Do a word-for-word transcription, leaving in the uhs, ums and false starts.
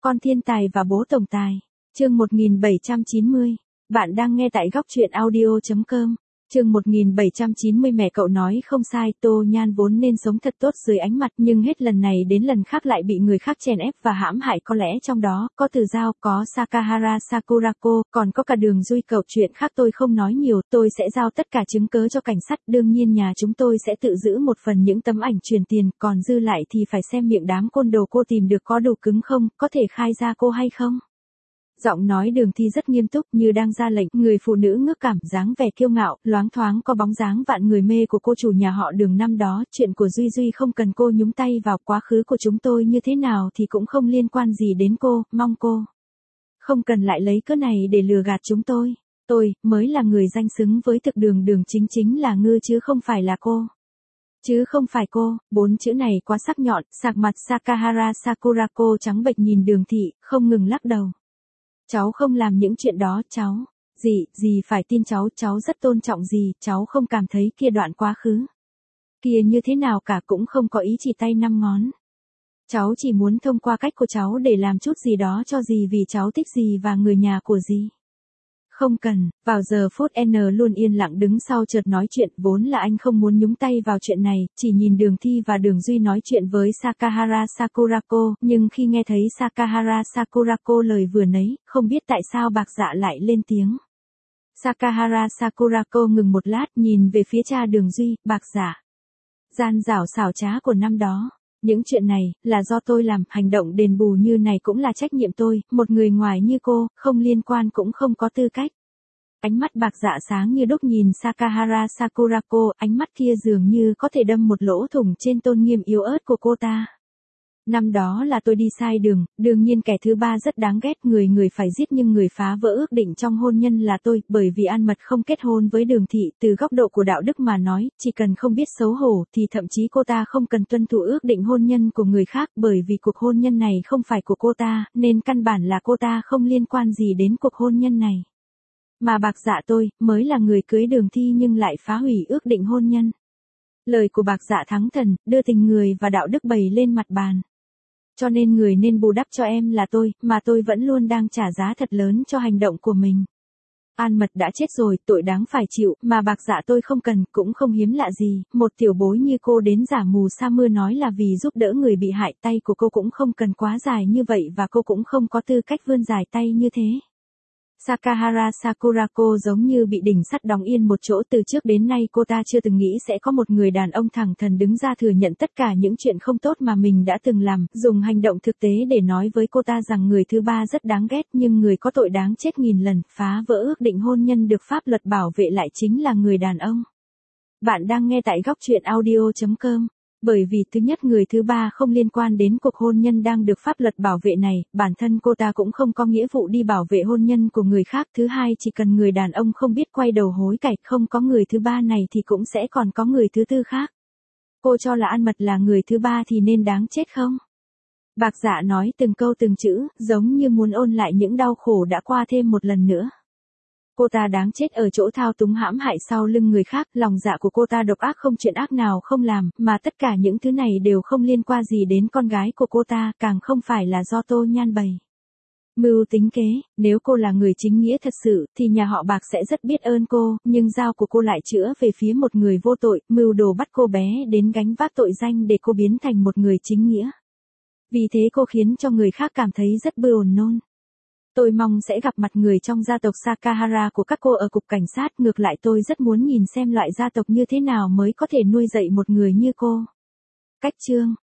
Con thiên tài và bố tổng tài. Chương một nghìn bảy trăm chín mươi. Bạn đang nghe tại góc truyện audio chấm com. Chương một nghìn bảy trăm chín mươi. Mẹ cậu nói không sai, Tô Nhan vốn nên sống thật tốt dưới ánh mặt, nhưng hết lần này đến lần khác lại bị người khác chèn ép và hãm hại. Có lẽ trong đó có Từ Giao, có Sakahara Sakurako, còn có cả Đường Duy cậu. Chuyện khác tôi không nói nhiều, tôi sẽ giao tất cả chứng cớ cho cảnh sát. Đương nhiên nhà chúng tôi sẽ tự giữ một phần những tấm ảnh truyền tiền, còn dư lại thì phải xem miệng đám côn đồ cô tìm được có đủ cứng không, có thể khai ra cô hay không. Giọng nói Đường Thi rất nghiêm túc như đang ra lệnh. Người phụ nữ ngước cảm, dáng vẻ kiêu ngạo, loáng thoáng có bóng dáng vạn người mê của cô chủ nhà họ Đường năm đó. Chuyện của Duy Duy không cần cô nhúng tay vào, quá khứ của chúng tôi như thế nào thì cũng không liên quan gì đến cô, mong cô không cần lại lấy cớ này để lừa gạt chúng tôi. Tôi mới là người danh xứng với thực Đường Đường chính chính là Ngư chứ không phải là cô. Chứ không phải cô, bốn chữ này quá sắc nhọn. Sạc mặt Sakahara Sakurako trắng bệch nhìn Đường Thị, không ngừng lắc đầu. Cháu không làm những chuyện đó, cháu. Dì, dì phải tin cháu, cháu rất tôn trọng dì, cháu không cảm thấy kia đoạn quá khứ kia như thế nào cả, cũng không có ý chỉ tay năm ngón. Cháu chỉ muốn thông qua cách của cháu để làm chút gì đó cho dì vì cháu thích dì và người nhà của dì. Không cần. Vào giờ phút N luôn yên lặng đứng sau chợt nói chuyện, vốn là anh không muốn nhúng tay vào chuyện này, chỉ nhìn Đường Thi và Đường Duy nói chuyện với Sakahara Sakurako, nhưng khi nghe thấy Sakahara Sakurako lời vừa nấy, không biết tại sao Bạc Dạ lại lên tiếng. Sakahara Sakurako ngừng một lát, nhìn về phía cha Đường Duy. Bạc Dạ, gian dảo xảo trá của năm đó. Những chuyện này, là do tôi làm, hành động đền bù như này cũng là trách nhiệm tôi, một người ngoài như cô, không liên quan cũng không có tư cách. Ánh mắt Bạc Dạ sáng như đúc nhìn Sakahara Sakurako, ánh mắt kia dường như có thể đâm một lỗ thủng trên tôn nghiêm yếu ớt của cô ta. Năm đó là tôi đi sai đường, đương nhiên kẻ thứ ba rất đáng ghét, người người phải giết nhưng người phá vỡ ước định trong hôn nhân là tôi, bởi vì An Mật không kết hôn với Đường Thị. Từ góc độ của đạo đức mà nói, chỉ cần không biết xấu hổ thì thậm chí cô ta không cần tuân thủ ước định hôn nhân của người khác, bởi vì cuộc hôn nhân này không phải của cô ta, nên căn bản là cô ta không liên quan gì đến cuộc hôn nhân này. Mà Bạc Dạ tôi, mới là người cưới Đường Thi nhưng lại phá hủy ước định hôn nhân. Lời của Bạc Dạ thắng thần, đưa tình người và đạo đức bày lên mặt bàn. Cho nên người nên bù đắp cho em là tôi, mà tôi vẫn luôn đang trả giá thật lớn cho hành động của mình. An Mật đã chết rồi, tội đáng phải chịu, mà Bạc Dạ tôi không cần, cũng không hiếm lạ gì. Một tiểu bối như cô đến giả mù sa mưa nói là vì giúp đỡ người bị hại, tay của cô cũng không cần quá dài như vậy và cô cũng không có tư cách vươn dài tay như thế. Sakahara Sakurako giống như bị đỉnh sắt đóng yên một chỗ. Từ trước đến nay cô ta chưa từng nghĩ sẽ có một người đàn ông thẳng thắn đứng ra thừa nhận tất cả những chuyện không tốt mà mình đã từng làm, dùng hành động thực tế để nói với cô ta rằng người thứ ba rất đáng ghét nhưng người có tội đáng chết nghìn lần. Phá vỡ ước định hôn nhân được pháp luật bảo vệ lại chính là người đàn ông. Bạn đang nghe tại góc truyện audio chấm com. Bởi vì thứ nhất, người thứ ba không liên quan đến cuộc hôn nhân đang được pháp luật bảo vệ này, bản thân cô ta cũng không có nghĩa vụ đi bảo vệ hôn nhân của người khác. Thứ hai, chỉ cần người đàn ông không biết quay đầu hối cải, không có người thứ ba này thì cũng sẽ còn có người thứ tư khác. Cô cho là An Mật là người thứ ba thì nên đáng chết không? Bạc Dạ nói từng câu từng chữ, giống như muốn ôn lại những đau khổ đã qua thêm một lần nữa. Cô ta đáng chết ở chỗ thao túng hãm hại sau lưng người khác, lòng dạ của cô ta độc ác không chuyện ác nào không làm, mà tất cả những thứ này đều không liên quan gì đến con gái của cô ta, càng không phải là do Tô Nhan bày mưu tính kế. Nếu cô là người chính nghĩa thật sự, thì nhà họ Bạc sẽ rất biết ơn cô, nhưng dao của cô lại chữa về phía một người vô tội, mưu đồ bắt cô bé đến gánh vác tội danh để cô biến thành một người chính nghĩa. Vì thế cô khiến cho người khác cảm thấy rất buồn nôn. Tôi mong sẽ gặp mặt người trong gia tộc Sakahara của các cô ở cục cảnh sát, ngược lại tôi rất muốn nhìn xem loại gia tộc như thế nào mới có thể nuôi dạy một người như cô. Cách chương